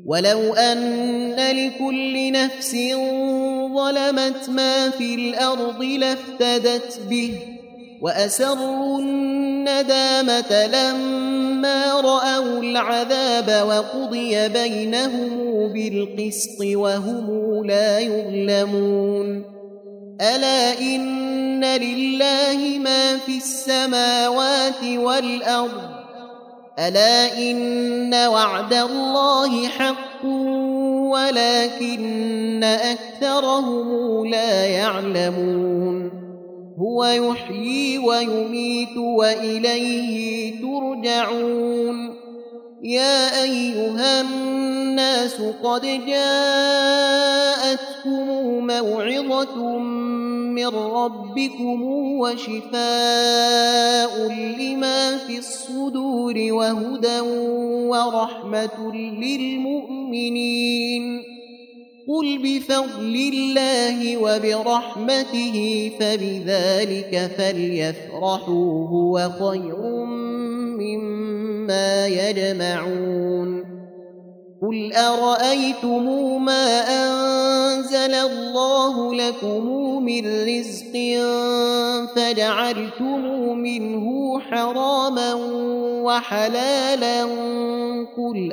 ولو أن لكل نفس ظلمت ما في الأرض لافتدت به وأسروا الندامة لما رأوا العذاب وقضي بينهم بالقسط وهم لا يظلمون ألا إن لله ما في السماوات والأرض ألا إن وعد الله حق ولكن أكثرهم لا يعلمون هو يحيي ويميت وإليه ترجعون يا أيها الناس قد جاءتكم موعظة من ربكم وشفاء لما في الصدور وهدى ورحمة للمؤمنين قل بفضل الله وبرحمته فبذلك فليفرحوا هو خير مما يجمعون قل أرأيتم ما أنزل الله لكم من رزق فجعلتم منه حراما وحلالا قل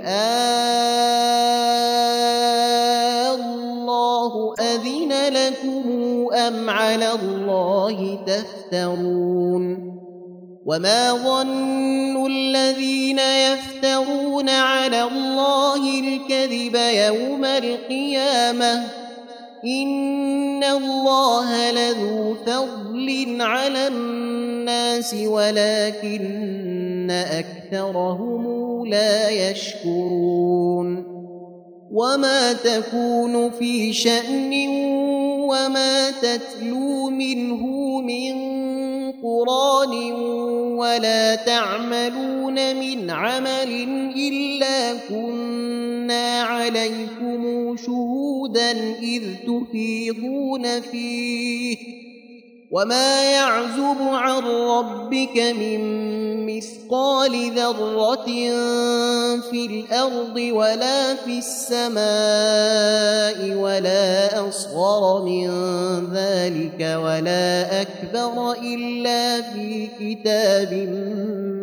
الله أذن لكم أم على الله تفترون وما ظن الذين يفترون على الله الكذب يوم القيامة إن الله لذو فضل على الناس ولكن أكثرهم لا يشكرون وما تكون في شأن وما تتلو منه من قرآن ولا تعملون من عمل إلا كنا عليكم شهودا إذ تفيضون فيه وما يعزب عن ربك من مثقال ذرة في الأرض ولا في السماء ولا أصغر من ذلك ولا أكبر إلا في كتاب